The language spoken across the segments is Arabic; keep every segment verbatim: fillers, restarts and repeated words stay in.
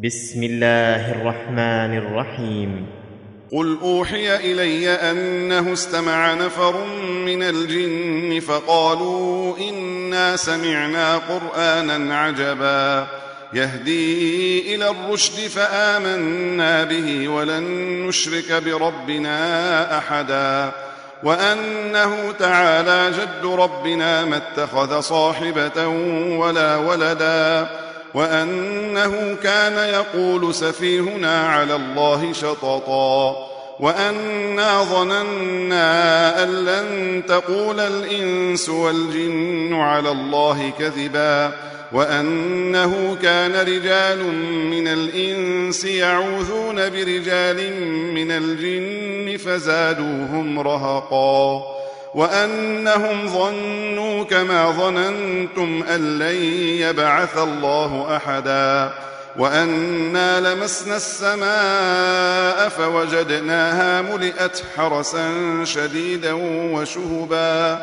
بسم الله الرحمن الرحيم. قل أوحي إلي أنه استمع نفر من الجن فقالوا إنا سمعنا قرآنا عجبا يهدي إلى الرشد فآمنا به ولن نشرك بربنا أحدا وأنه تعالى جد ربنا ما اتخذ صاحبة ولا ولدا وأنه كان يقول سفيهنا على الله شططا وأنا ظننا أن لن تقول الإنس والجن على الله كذبا وأنه كان رجال من الإنس يعوذون برجال من الجن فزادوهم رهقا وأنهم ظنوا كما ظننتم أن لن يبعث الله أحدا وأنا لمسنا السماء فوجدناها ملئت حرسا شديدا وشهبا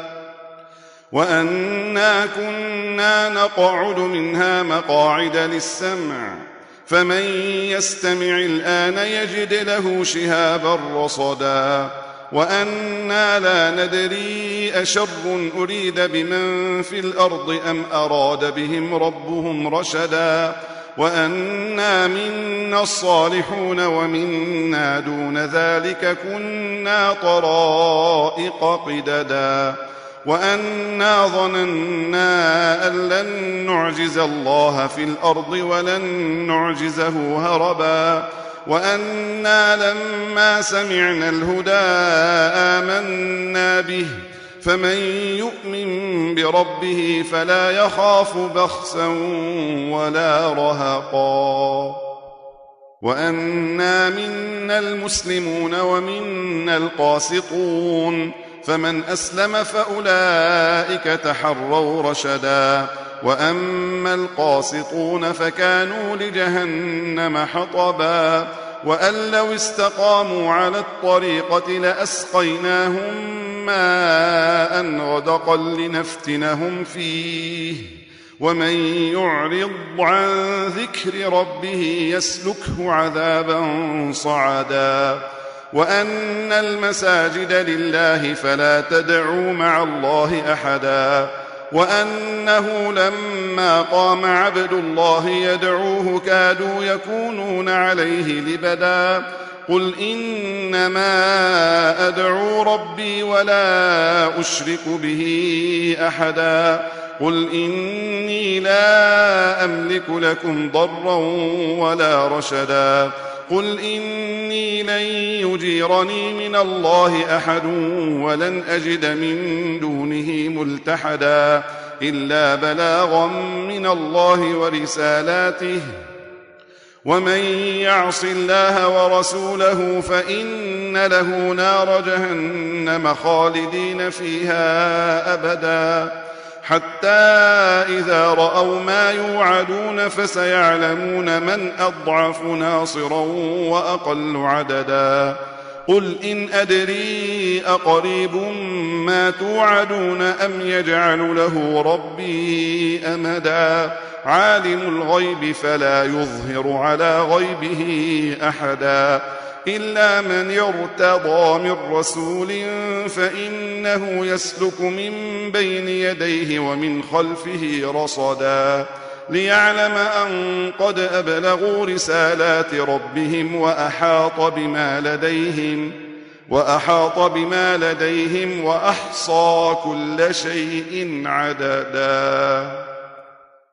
وأنا كنا نقعد منها مقاعد للسمع فمن يستمع الآن يجد له شهابا رصدا وأنا لا ندري أشر أريد بمن في الأرض أم أراد بهم ربهم رشدا وأنا منا الصالحون ومنا دون ذلك كنا طرائق قددا وأنا ظننا أن لن نعجز الله في الأرض ولن نعجزه هربا وأنا لما سمعنا الهدى آمنا به فمن يؤمن بربه فلا يخاف بخسا ولا رهقا وأنا منا المسلمون ومنا القاسطون فمن أسلم فأولئك تحروا رشدا وأما القاسطون فكانوا لجهنم حطبا وأن لو استقاموا على الطريقة لأسقيناهم ماء غدقا لنفتنهم فيه ومن يعرض عن ذكر ربه يسلكه عذابا صعدا وأن المساجد لله فلا تدعوا مع الله أحدا وأنه لما قام عبد الله يدعوه كادوا يكونون عليه لبدا قل إنما أدعو ربي ولا أشرك به أحدا قل إني لا أملك لكم ضرا ولا رشدا قل إني لن يجيرني من الله أحد ولن أجد من دونه ملتحدا إلا بلاغا من الله ورسالاته ومن يعص الله ورسوله فإن له نار جهنم خالدين فيها أبدا حتى إذا رأوا ما يوعدون فسيعلمون من أضعف ناصرا وأقل عددا قل إن أدري أقريب ما توعدون أم يجعل له ربي أمدا عالم الغيب فلا يظهر على غيبه أحدا إلا من يرتضى من رسول فإنه يسلك من بين يديه ومن خلفه رصدا ليعلم أن قد أبلغوا رسالات ربهم وأحاط بما لديهم وأحاط بما لديهم وأحصى كل شيء عددا.